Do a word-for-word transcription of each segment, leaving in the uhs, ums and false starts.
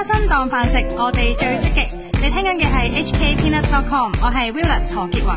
花生當飯食，我哋最積極。你聽緊嘅係 H K Peanut dot com， 我係 Willis 何潔雲。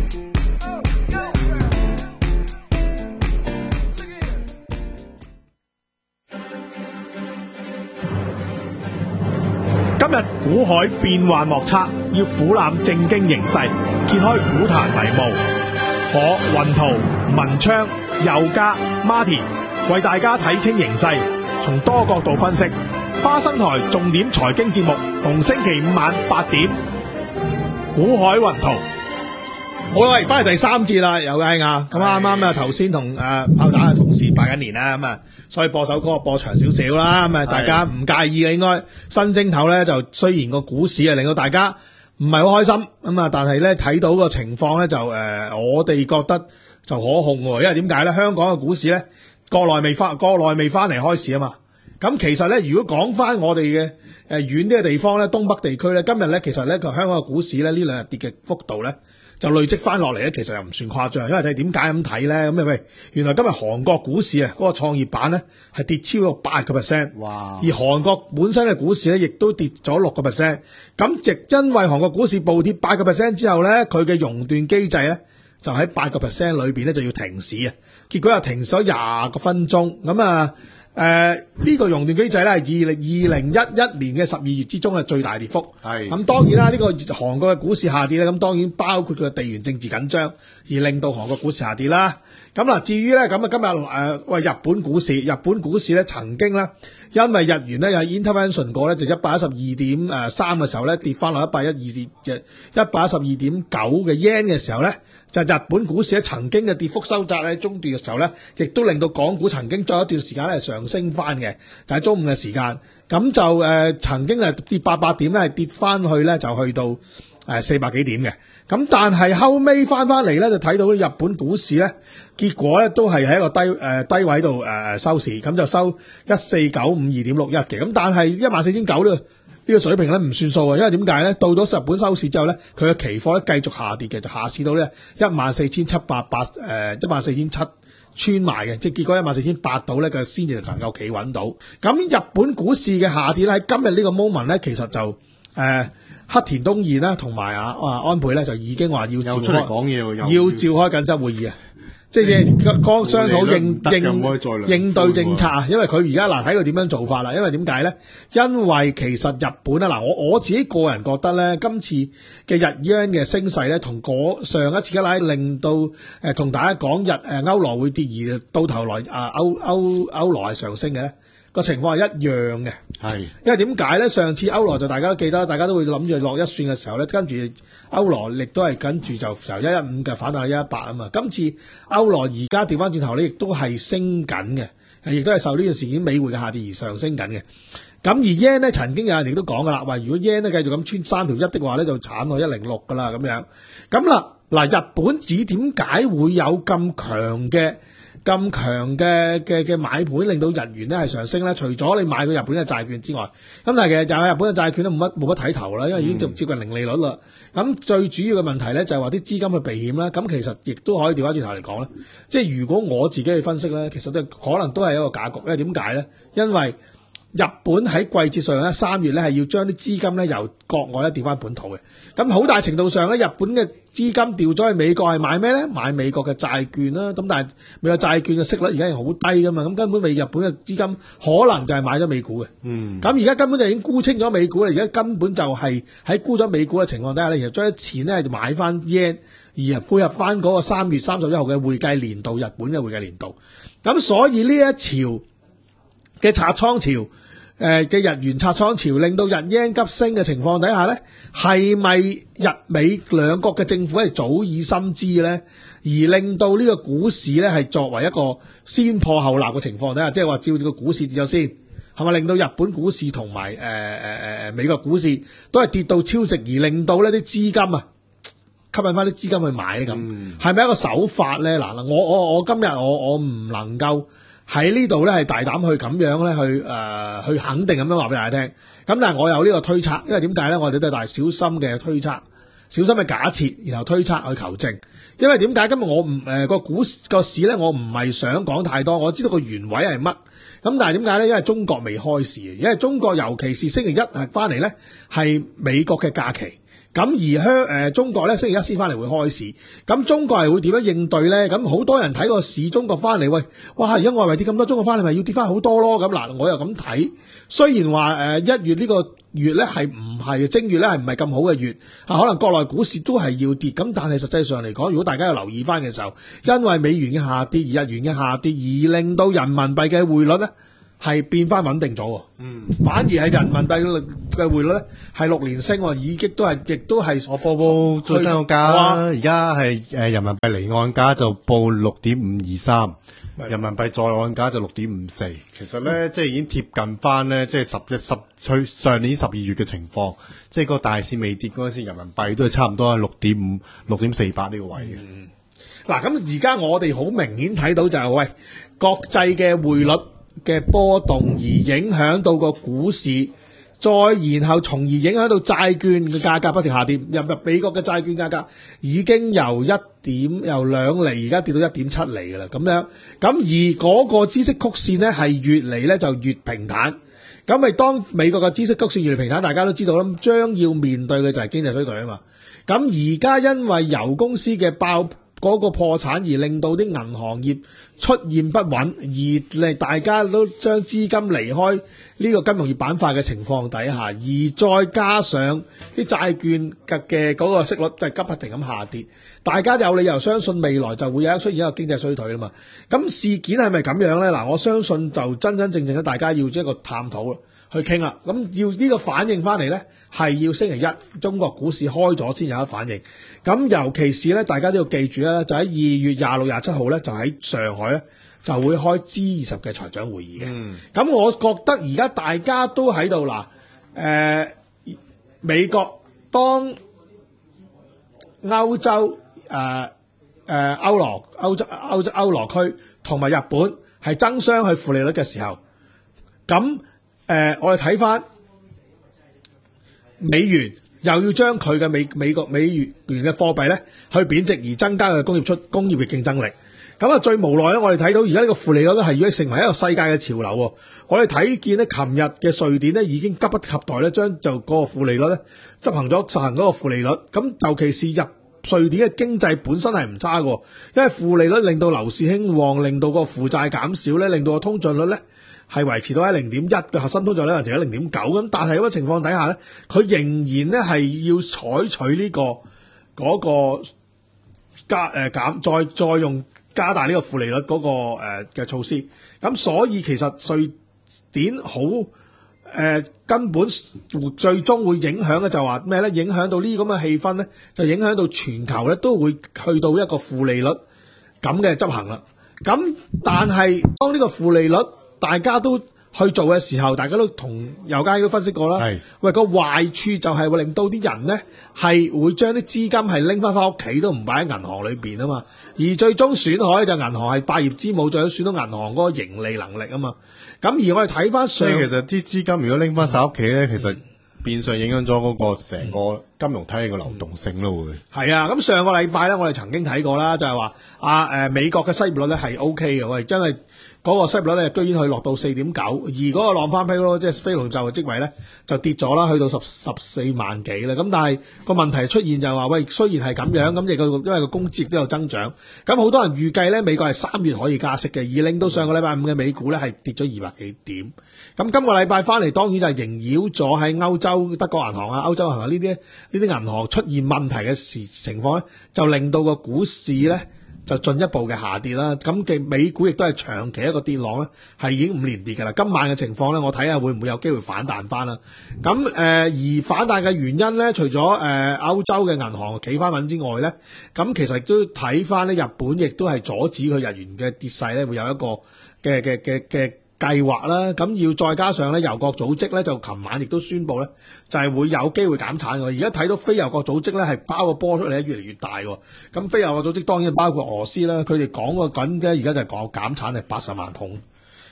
今日股海變幻莫測，要俯瞰正經形勢，揭開股壇迷霧。我雲圖、文昌、佑嘉、Martin 為大家睇清形勢，從多角度分析。花生台重點財經節目，逢星期五晚八點，股海雲圖。好啦，喂，翻嚟第三節啦，有嘅啊，咁啱啱啊，頭先同誒炮打嘅同事拜緊年啦，咁啊，所以播首歌播長少少啦，咁啊，大家唔介意嘅應該。新正頭咧就雖然個股市啊令到大家唔係好開心，咁啊，但係咧睇到個情況咧就誒、呃，我哋覺得就可控喎，因為點解咧？香港嘅股市咧，國內未翻，國內未翻嚟開市啊嘛。咁其實咧，如果講翻我哋嘅誒遠啲嘅地方咧，東北地區咧，今日咧其實咧個香港嘅股市咧呢兩日跌嘅幅度咧就累積翻落嚟咧，其實又唔算誇張。因為睇點解咁睇咧？咁啊喂，原來今日韓國股市啊嗰、那個創業板咧係跌超過八個 percent， 哇！而韓國本身嘅股市咧亦都跌咗六個 percent。咁直因為韓國股市暴跌八個 percent 之後咧，佢嘅熔斷機制咧就喺八個 percent 裏邊咧就要停市啊，結果又停咗廿個分鐘。咁啊〜誒、呃，呢、這個熔斷機制咧係二零二零一一年嘅十二月之中嘅最大跌幅。係咁、嗯、當然啦，呢、這個韓國嘅股市下跌咧，咁當然包括佢嘅地緣政治緊張而令到韓國股市下跌啦。咁嗱，至於咧咁啊，今日誒喂日本股市，日本股市咧曾經咧因為日元咧有 intervention 過咧，就一百一十二點誒三嘅時候咧跌翻落一百一二嘅一百一十二點九嘅 yen 嘅時候咧，就日本股市咧曾經嘅跌幅收窄喺中段嘅時候咧，亦都令到港股曾經再一段時間咧係上升翻嘅，但係中午嘅時間咁就誒、呃、曾經係跌八百點咧，係跌翻去咧就去到誒四百幾點嘅。咁但係後尾翻翻嚟咧，就睇到日本股市咧，結果咧都係喺一個低誒、呃、低位度誒、呃、收市，咁就收一四九五二點六一嘅。咁但係一萬四千九呢呢個水平咧唔算數啊，因為點解咧？到咗日本收市之後咧，佢嘅期貨咧繼續下跌嘅，就下市到咧一萬四千七百八誒一萬四千七穿埋嘅，即係結果一萬四千八到咧，佢先至能夠企穩到。咁日本股市嘅下跌咧，喺今日呢個 moment 咧，其實就誒。呃黑田東彥啦，同埋啊啊安倍咧，就已經話要召開講嘢，要召開緊急會議啊！即係剛商討應應應對政策啊！因為佢而家嗱睇佢點樣做法啦。因為點解咧？因為其實日本啊嗱，我我自己個人覺得咧，今次嘅日元嘅升勢咧，同上一次嘅拉令到誒同大家講日誒歐羅會跌，而到頭來啊歐歐歐羅係上升嘅咧。個情況係一樣嘅，係，因為點解咧？上次歐羅就大家都記得，大家都會諗住落一算嘅時候咧，跟住歐羅亦都係跟住就由一一五嘅反彈一一八啊嘛。今次歐羅而家調翻轉頭咧，亦都係升緊嘅，亦都係受呢件事件美匯嘅下跌而上升緊嘅。咁而 yen 咧，曾經有人亦都講噶啦，話如果 yen 咧繼續咁穿三條一的話咧，就慘到一零六噶啦咁樣。咁啦，嗱日本紙點解會有咁強嘅？咁強嘅嘅嘅買盤令到日元咧係上升咧，除咗你買個日本嘅債券之外，咁但係其實就係日本嘅債券都冇乜冇乜睇頭啦，因為已經接接近零利率啦。咁、嗯、最主要嘅問題咧就係話啲資金去避險啦。咁其實亦都可以調翻轉頭嚟講咧，即係如果我自己去分析咧，其實都可能都係一個假局。因為點解咧？因為日本喺季節上咧，三月咧係要將啲資金咧由國外咧調翻本土嘅。咁好大程度上咧，日本嘅資金調咗去美國係買咩咧？買美國嘅債券啦。咁但係美國債券嘅息率而家係好低噶嘛。咁根本美日本嘅資金可能就係買咗美股嘅。嗯。咁而家根本就已經沽清咗美股啦。而家根本就係喺沽咗美股嘅情況底下咧，其實將啲錢咧就買翻 yen， 而配合翻嗰個三月三十一號嘅會計年度，日本嘅會計年度。咁所以呢一潮嘅拆倉潮。誒嘅日元拆倉潮令到日圓急升嘅情況底下咧，係咪日美兩國嘅政府係早已深知咧，而令到呢個股市咧係作為一個先破後立嘅情況底下，即係話照住個股市跌咗先，係咪令到日本股市同埋誒誒誒美國股市都係跌到超值，而令到呢啲資金啊吸引翻啲資金去買咧咁，係咪、嗯、一個手法咧？嗱嗱，我我我今日我我唔能夠。喺呢度咧係大膽去咁樣咧去誒、呃、去肯定咁樣話俾大家聽，咁但係我有呢個推測，因為點解咧？我哋都係大小心嘅推測， 小心嘅假設，然後推測去求證。因為點解今日我唔誒個股個市咧，我唔係想講太多，我知道個原委係乜。咁但係點解咧？因為中國未開市，因為中國尤其是星期一係翻嚟咧，係美國嘅假期。咁而香誒、呃、中國咧星期一先翻嚟會開市，咁中國係會點樣應對咧？咁好多人睇個市，中國翻嚟，喂，哇！而家外圍跌咁多，中國翻嚟咪要跌翻好多咯？咁嗱，我又咁睇。雖然話誒一月呢個月咧係唔係正月咧係唔係咁好嘅月，啊可能國內股市都係要跌，咁但係實際上嚟講，如果大家有留意翻嘅時候，因為美元嘅下跌而日元嘅下跌，而令到人民幣嘅匯率咧係變翻穩定咗，嗯，反而係人民幣嘅匯率咧係六年升，已經都係，亦都係我報報最新個價啦，而家係誒人民幣離岸價就報六點五二三，人民幣在岸價就六點五四。其實咧，嗯、即係已經貼近翻咧，即係十一十去上年十二月嘅情況，即係個大市未跌嗰陣時，人民幣都係差唔多係六點五、六點四八呢個位嘅。 嗱、嗯，咁而家我哋好明顯睇到就係、是、喂國際嘅匯率嘅波動而影響到個股市，再然後從而影響到債券嘅價格不斷下跌。入入美國嘅債券價格已經由一點由兩厘而家跌到一點七厘噶啦，咁樣咁而嗰個孳息曲線呢係越嚟呢就越平坦。咁咪當美國嘅孳息曲線越嚟平坦，大家都知道啦，將要面對嘅就係經濟衰退啊嘛。咁而家因為油公司嘅爆嗰個破產而令到啲銀行業出現不穩，而令大家都將資金離開呢個金融業板塊嘅情況底下，而再加上啲債券嘅嗰個息率都係急不停咁下跌，大家有理由相信未來就會有出現一個經濟衰退啦嘛。咁事件係咪咁樣呢？嗱，我相信就真真正正咧，大家要一個探討去傾啦，咁要呢個反應翻嚟呢，係要星期一中國股市開咗先有得反應。咁尤其是呢，大家都要記住咧，就喺二月廿六、廿七號呢，就喺上海呢，就會開 G 二十嘅財長會議嘅。咁、嗯、我覺得而家大家都喺度嗱，誒、呃、美國當歐洲誒誒歐羅歐洲歐洲歐羅區同埋日本係爭相去負利率嘅時候，咁誒、呃，我哋睇翻美元又要將佢嘅美美國美元嘅貨幣咧去貶值，而增加佢工業出工業嘅競爭力。咁啊，最無奈咧，我哋睇到而家呢個負利率咧係已經成為一個世界嘅潮流。我哋睇見咧，琴日嘅瑞典咧已經急不及待咧，將就嗰個負利率咧執行咗實行嗰個負利率。咁尤其是入瑞典嘅經濟本身係唔差嘅，因為負利率令到樓市興旺，令到個負債減少咧，令到個通脹率咧係維持到喺零點一嘅核心通脹率，維持喺零點九咁。但係咁嘅情況底下咧，佢仍然咧係要採取呢、這個嗰、那個加誒、呃、減，再再用加大呢個負利率嗰、那個誒嘅、呃、措施。咁所以其實瑞典好誒、呃、根本最終會影響嘅就話咩咧？影響到呢咁嘅氣氛咧，就影響到全球咧都會去到一個負利率咁嘅執行啦。咁但係當呢個負利率大家都去做嘅時候，大家都同油價都分析過啦。喂，個壞處就係會令到啲人呢係會將啲資金係拎翻翻屋企，都唔擺喺銀行裏邊啊嘛。而最終損害就銀行係百業之母，最終損到銀行嗰個盈利能力啊嘛。咁而我哋睇翻上， 其實啲資金如果拎翻晒屋企咧，其實變相影響咗嗰個成個金融體系嘅流動性咯，會係啊。咁上個禮拜咧，我哋曾經睇過啦，就係話啊誒美國嘅失業率咧係 O K 嘅，喂，真係。嗰個失業率咧，居然去落到四點九，而嗰個浪翻批咯，即係非農就業職位咧就跌咗啦，去到十十四萬幾啦。咁但係個問題出現就係話，喂，雖然係咁樣，咁亦個因為個工資亦都有增長，咁好多人預計咧美國係三月可以加息嘅，而令到上個禮拜五嘅美股咧係跌咗二百幾點。咁今個禮拜翻嚟，當然就係縈繞咗喺歐洲德國銀行啊、歐洲銀行呢啲呢啲銀行出現問題嘅時情況咧，就令到個股市咧就進一步嘅下跌啦，咁嘅美股亦都係長期一個跌浪咧，係已經五連跌㗎啦。今晚嘅情況咧，我睇下會唔會有機會反彈翻啦。咁誒、呃，而反彈嘅原因咧，除咗誒、呃、歐洲嘅銀行企翻穩之外咧，咁其實亦都睇翻咧，日本亦都係阻止佢日元嘅跌勢咧，會有一個嘅嘅嘅嘅計劃啦。咁要再加上咧，油國組織咧就琴晚亦都宣布咧，就係、是、會有機會減產嘅。而家睇到非油國組織咧係包個波出嚟咧，越嚟越大喎。咁非油國組織當然包括俄羅斯啦，佢哋講個緊嘅而家就係講減產係八十萬桶。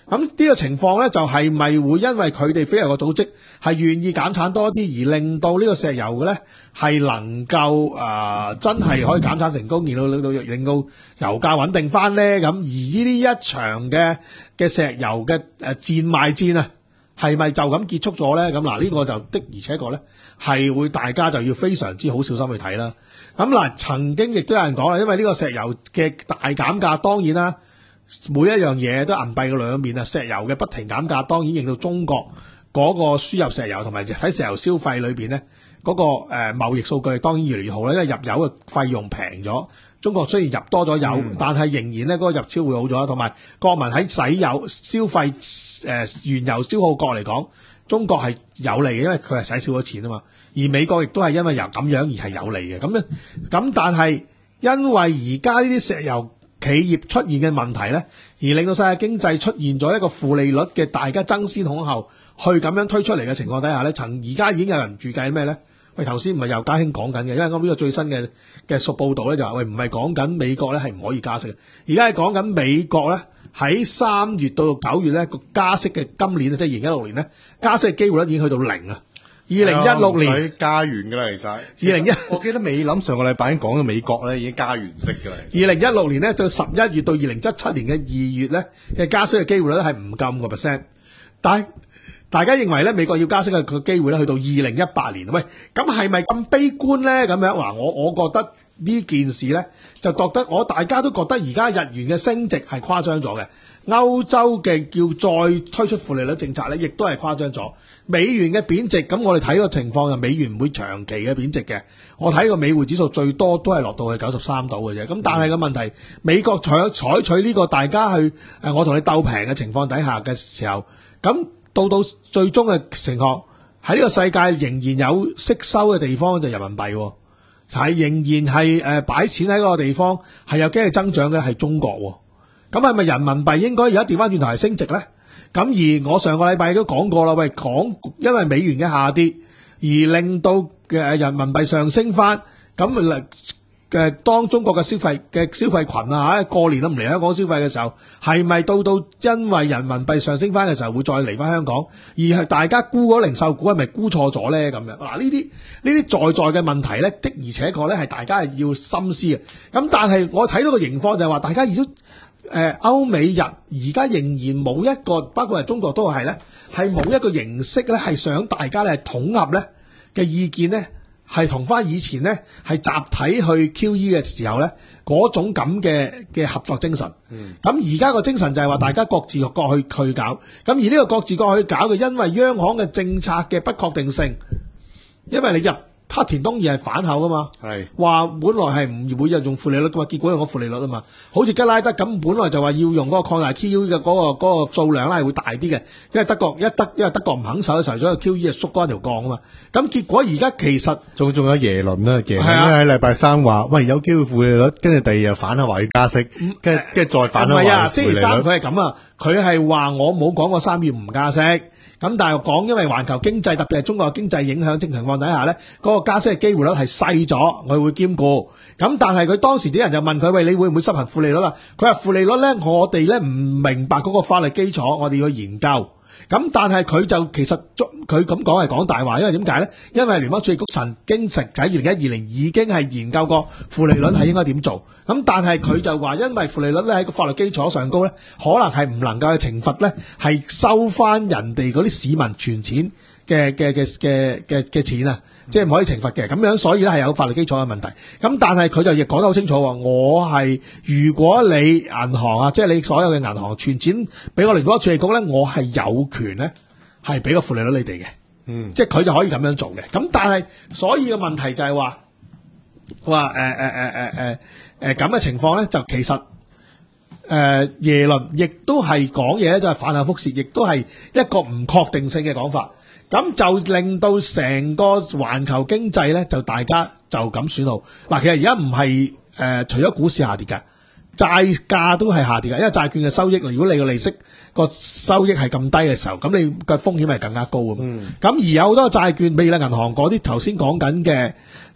咁呢個情況咧，就係咪會因為佢哋非油嘅組織係願意減產多啲，而令到呢個石油嘅咧係能夠啊、呃、真係可以減產成功，而到令到令到油價穩定翻咧？咁而呢呢一場嘅嘅石油嘅誒賤賣戰啊，係咪就咁結束咗咧？咁嗱，呢個就的而且確咧係會大家就要非常之好小心去睇啦。咁嗱，曾經亦都有人講啦，因為呢個石油嘅大減價，當然啦。每一樣嘢都銀幣嘅兩面啊！石油嘅不停減價，當然令到中國嗰個輸入石油同埋喺石油消費裏邊咧，嗰、那個誒、呃、貿易數據當然越嚟越好啦。因為入油嘅費用平咗，中國雖然入多咗油，嗯、但係仍然咧嗰、那個入超會好咗，同埋國民喺使油消費誒、呃、原油消耗國嚟講，中國係有利嘅，因為佢係使少咗錢啊嘛。而美國亦都係因為由咁樣而係有利嘅。咁樣咁，但係因為而家呢啲石油企業出現嘅問題咧，而令到世界經濟出現咗一個負利率嘅，大家爭先恐後去咁樣推出嚟嘅情況底下咧，曾而家已經有人預計咩咧？喂，頭先唔係由家興講緊嘅，因為我呢個最新嘅嘅屬報道咧就話，喂，唔係講緊美國咧係唔可以加息嘅，而家係講緊美國咧喺三月到九月咧個加息嘅今年即係二零一六年咧加息嘅機會咧已經去到零啊！二零一六年加完㗎啦，其實二零一， 我記得美林上個禮拜已經講到美國咧已經加完息㗎啦。 二零一六年咧到十一月到二零一七年嘅二月咧嘅加息嘅機會咧係唔夠五個 percent， 但係大家認為咧美國要加息嘅個機會咧去到二零一八年，喂，咁係咪咁悲觀咧？咁樣嗱，我我覺得呢件事咧就覺得我大家都覺得而家日元嘅升值係誇張咗嘅，歐洲嘅叫再推出負利率政策咧，亦都係誇張咗。美元嘅貶值，咁我哋睇個情況就美元唔會長期嘅貶值嘅。我睇個美匯指數最多都係落到去九十三度嘅啫。咁但係個問題，美國採採取呢個大家去誒我同你鬥平嘅情況底下嘅時候，咁到到最終嘅情況喺呢個世界仍然有息收嘅地方就人民幣，係仍然係誒擺錢喺嗰個地方係有經濟增長嘅係中國。咁係咪人民幣應該而家調翻轉頭係升值咧？咁而我上個禮拜都講過啦，喂，講因為美元嘅下跌而令到嘅人民幣上升翻，咁嘅當中國嘅消費嘅消費群啊嚇過年都唔嚟香港消費嘅時候，係咪到到因為人民幣上升翻嘅時候會再嚟翻香港？而係大家估嗰零售股係咪估錯咗咧？咁樣嗱，呢啲呢啲在在嘅問題咧，的而且確咧係大家係要深思嘅。咁但係我睇到個情況就係話，大家已經誒歐美日而家仍然冇一個，包括係中國都係咧，係冇一個形式咧係想大家咧統合咧嘅意見咧，係同翻以前咧係集體去 Q E 嘅時候咧嗰種咁嘅嘅合作精神。咁而家個精神就係話大家各自各去去搞。咁而呢個各自各去搞嘅，因為央行嘅政策嘅不確定性，因為你入黑田東彥係反口噶嘛，係話本來係唔會用負利率噶嘛，結果用個負利率啊嘛。好似吉拉德咁，本來就話要用嗰個擴大 Q E 嘅嗰個嗰個數量咧係會大啲嘅，因為德國一德因為德國唔肯受嘅時候，所以 Q E 係縮嗰條槓啊嘛。咁結果而家其實仲仲有耶倫啦，耶倫咧喺禮拜三話喂有機會負利率，跟住第二日反口話要加息，跟住跟住再反口話負利率。唔係啊，星期三佢係咁啊，佢係話我冇講過三月唔加息。咁但係講，因為環球經濟特別係中國嘅經濟影響正情況底下咧，嗰個加息嘅機會率係細咗，佢會兼顧。咁但係佢當時啲人就問佢：喂，你會唔會執行負利率啊？佢話負利率咧，我哋咧唔明白嗰個法律基礎，我哋要研究。咁但係佢就其實佢咁講係講大話，因為點解咧？因為聯邦儲備局曾經喺二零一二年已經係研究過負利率係應該點做。咁但係佢就話，因為負利率咧喺個法律基礎上高咧，可能係唔能夠去懲罰咧，係收翻人哋嗰啲市民存錢嘅嘅嘅嘅嘅嘅錢啊，即係唔可以懲罰嘅。咁樣所以咧係有法律基礎嘅問題。咁但係佢就亦講得好清楚喎，我係如果你銀行啊，即係你所有嘅銀行存錢俾我聯邦儲備局咧，我係有權咧係俾個負利率你哋嘅。嗯，即係佢就可以咁樣做嘅。咁但係所以嘅問題就係話話誒誒誒誒誒誒咁嘅情況咧，就其實誒、呃、耶倫亦都係講嘢咧，就係反口覆舌，亦都係一個唔確定性嘅講法。咁就令到成個環球經濟咧，就大家就咁損耗。嗱，其實而家唔係誒，除咗股市下跌㗎，債價都係下跌㗎，因為債券嘅收益，如果你個利息個收益係咁低嘅時候，咁你嘅風險係更加高㗎嘛。咁、嗯、而有好多債券，譬如咧銀行嗰啲頭先講緊嘅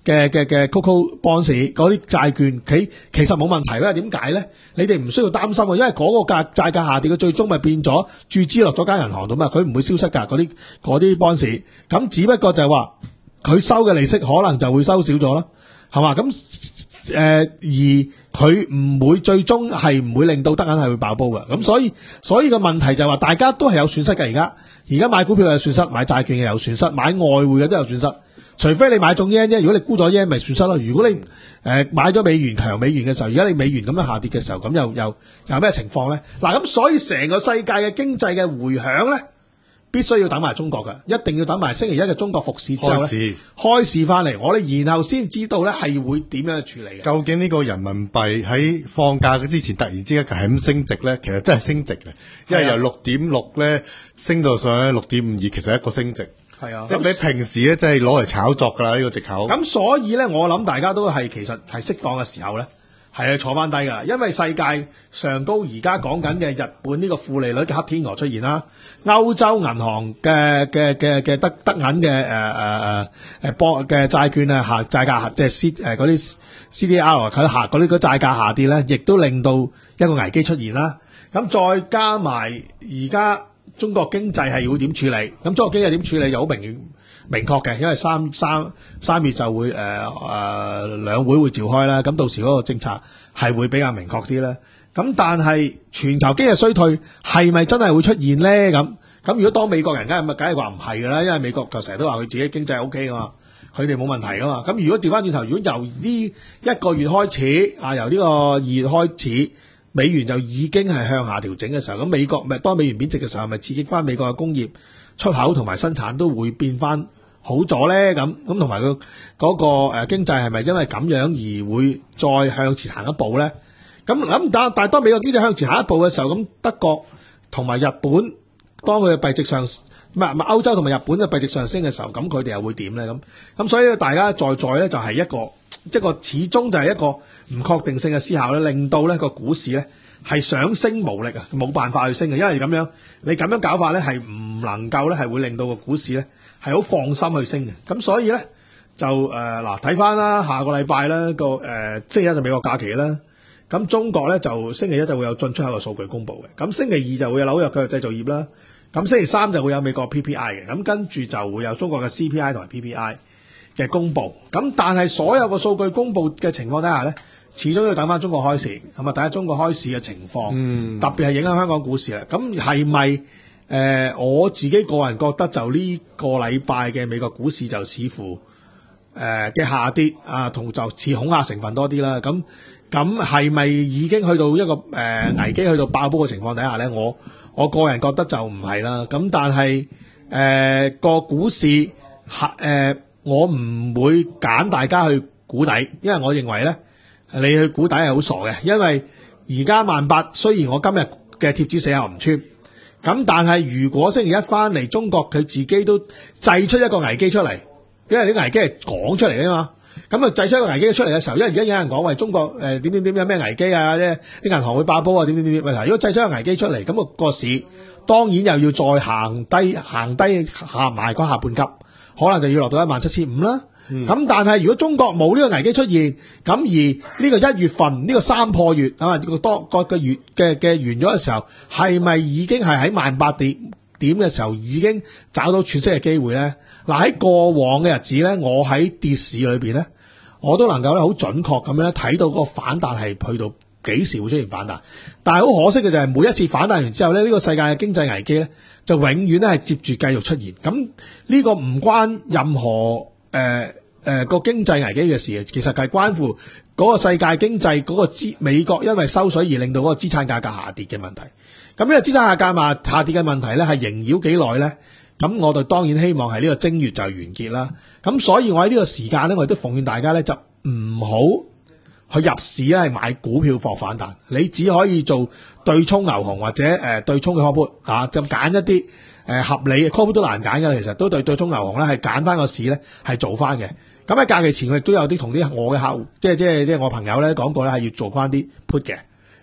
嘅嘅嘅 Coco Bonds 嗰啲債券，佢其實冇問題，因為點解咧？你哋唔需要擔心，因為嗰個價債價下跌嘅最終咪變咗注資落咗間銀行度嘛，佢唔會消失㗎嗰啲嗰啲 Bonds，咁只不過就係話佢收嘅利息可能就會收少咗啦，係嘛？咁誒、呃、而佢唔會最終係唔會令到德銀係會爆煲嘅，咁所以所以個問題就係話大家都係有損失嘅，而家而家買股票有損失，買債券嘅有損失，買外匯嘅都有損失。除非你買中 yen 啫，如果你沽咗 yen 咪損失咯。如果你誒、呃、買咗美元強美元嘅時候，而家你美元咁樣下跌嘅時候，咁又又有咩情況咧？嗱，咁所以成個世界嘅經濟嘅回響咧，必須要等埋中國嘅，一定要等埋星期一嘅中國復市之後咧，開市開市翻嚟，我哋然後先知道咧係會點樣去處理嘅。 究竟呢個人民幣喺放假之前突然之間係咁升值咧？其實真係升值嘅，因為由六點六咧升到上去六點五二，其實係一個升值。係啊，即係比平時咧，即係攞嚟炒作噶啦呢個藉口。咁所以咧，我諗大家都係其實係適當嘅時候咧，係啊坐翻低噶，因為世界上高而家講緊嘅日本呢個負利率嘅黑天鵝出現啦，歐洲銀行嘅嘅嘅嘅德德銀嘅誒誒誒誒波嘅債券啊下債價即係 C 誒嗰啲 C D R 佢下嗰啲個債價下跌咧，亦都令到一個危機出現啦。咁再加埋而家。中國經濟係會點處理？咁中國經濟點處理就好明明確嘅，因為三三三月就會誒誒兩會會召開啦。咁到時嗰個政策係會比較明確啲啦。咁但係全球經濟衰退係咪真係會出現咧？咁咁如果當美國人梗係咪梗係話唔係㗎啦？因為美國就成日都話佢自己經濟 O K 㗎嘛，佢哋冇問題㗎嘛。咁如果調翻轉頭，如果由呢一個月開始啊，由呢個二月開始。美元就已經係向下調整嘅時候，咁美國咪當美元貶值嘅時候，咪刺激翻美國嘅工業出口同埋生產都會變翻好咗咧？咁咁同埋個嗰個誒經濟係咪因為咁樣而會再向前行一步咧？咁咁但但係當美國經濟向前行一步嘅時候，咁德國同埋日本當佢嘅幣值上唔係唔係歐洲同埋日本嘅幣值上升嘅時候，咁佢哋又會點咧？咁咁所以大家在在咧就係一個一個始終就係一個唔確定性嘅思考咧，令到咧個股市咧係想升無力啊，冇辦法去升嘅，因為咁樣你咁樣搞法咧係唔能夠咧係會令到個股市咧係好放心去升嘅。咁所以咧就誒嗱睇翻啦，下個禮拜咧個誒星期一就美國假期啦，咁中國咧就星期一就會有進出口嘅數據公布嘅，咁星期二就會有紐約嘅製造業啦，咁星期三就會有美國 P P I 嘅，咁跟住就會有中國嘅 C P I 同埋 P P I 嘅公布。咁但係所有嘅數據公布嘅情況底下咧，始終要等翻中國開市，咁啊睇下中國開市嘅情況，嗯、特別係影響香港股市啦。咁係咪誒我自己個人覺得就呢個禮拜嘅美國股市就似乎誒嘅、呃、下跌啊，同就似恐嚇成分多啲啦。咁咁係咪已經去到一個誒、呃、危機去到爆煲嘅情況底下咧？我我個人覺得就唔係啦。咁但係誒個股市誒、呃、我唔會揀大家去估底，因為我認為咧。你去估底係好傻嘅，因為而家萬八，雖然我今日嘅貼紙死口唔穿，咁但係如果星期一翻嚟，中國佢自己都製出一個危機出嚟，因為啲危機係講出嚟啊嘛，咁啊製出一個危機出嚟嘅時候，因為而家有人講喂中國誒點點點有咩危機啊，即係啲銀行會爆煲啊，點點點點，問題如果製出一個危機出嚟，咁、那個個市當然又要再行低行低下埋嗰下半級，可能就要落到一萬七千五啦。咁、嗯、但係如果中國冇呢個危機出現，咁而呢個一月份呢、這個三破月啊，個多個個月嘅嘅完咗嘅時候，係咪已經係喺萬八點點嘅時候已經找到喘息嘅機會咧？嗱，喺過往嘅日子咧，我喺跌市裏邊咧，我都能夠咧好準確咁樣睇到嗰個反彈係去到幾時會出現反彈，但係好可惜嘅就係每一次反彈完之後咧，呢、這個世界嘅經濟危機咧就永遠咧係接住繼續出現。咁呢個唔關任何誒誒個經濟危機嘅事，其實係關乎嗰個世界經濟嗰個資美國因為收水而令到嗰個資產價格下跌嘅問題。咁呢個資產價格下跌嘅問題咧係縈繞幾耐咧？咁我哋當然希望係呢個正月就係完結啦。咁所以我喺呢個時間咧，我亦都奉勸大家咧就唔好去入市咧係買股票放反彈，你只可以做對沖牛熊或者誒、呃、對沖嘅 call put 啊，就揀一啲。誒、呃、合理嘅 call put 都難揀嘅，其實都對對沖牛熊咧係揀翻個市咧係做翻嘅。咁喺假期前我亦都有啲同啲我嘅客戶，即係即係即係我朋友咧講過咧係要做翻啲 put 嘅。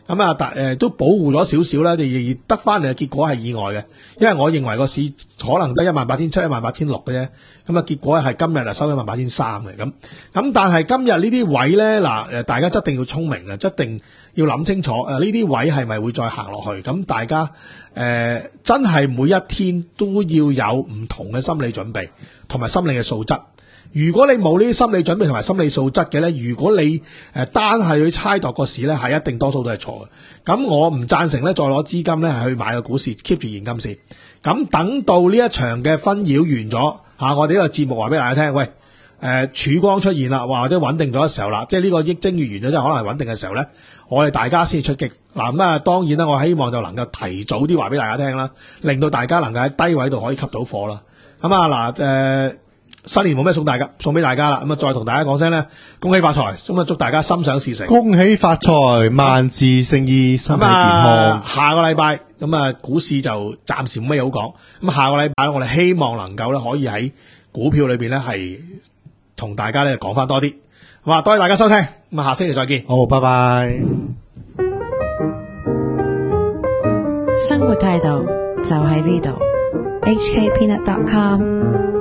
咁啊，但誒都保護咗少少啦，而得翻嚟嘅結果係意外嘅，因為我認為個市可能得一萬八千七、一萬八千六嘅啫，咁啊結果係今日啊收一萬八千三嘅，咁咁但係今日呢啲位咧嗱誒，大家一定要聰明啊，一定要諗清楚誒呢啲位係咪會再行落去？咁大家誒、呃、真係每一天都要有唔同嘅心理準備同埋心理嘅素質。如果你冇呢啲心理準備同埋心理素質嘅咧，如果你誒單係去猜度個市咧，係一定多數都係錯嘅。咁我唔贊成咧，再攞資金咧係去買個股市 keep 住現金先。咁等到呢一場嘅紛擾完咗嚇，我哋呢個節目話俾大家聽，喂誒曙光出現啦，或者穩定咗嘅時候啦，即係呢個益正月完咗之後，可能係穩定嘅時候咧，我哋大家先出擊。嗱咁啊，當然啦，我希望就能夠提早啲話俾大家聽啦，令到大家能夠喺低位度可以吸到貨啦。咁啊嗱誒。新年冇咩送大家送俾大家啦，咁啊再同大家講聲咧，恭喜發財，咁啊祝大家心想事成， 恭喜發財，萬事勝意，身體健康。 下個禮拜咁啊，股市就暫時冇咩好講，咁下個禮拜我哋希望能夠咧可以喺股票裏邊咧係同大家咧講翻多啲，好嘛？多謝大家收聽，咁啊下星期再見。 好，拜拜。 生活態度就喺呢度 ，H K Peanut dot com。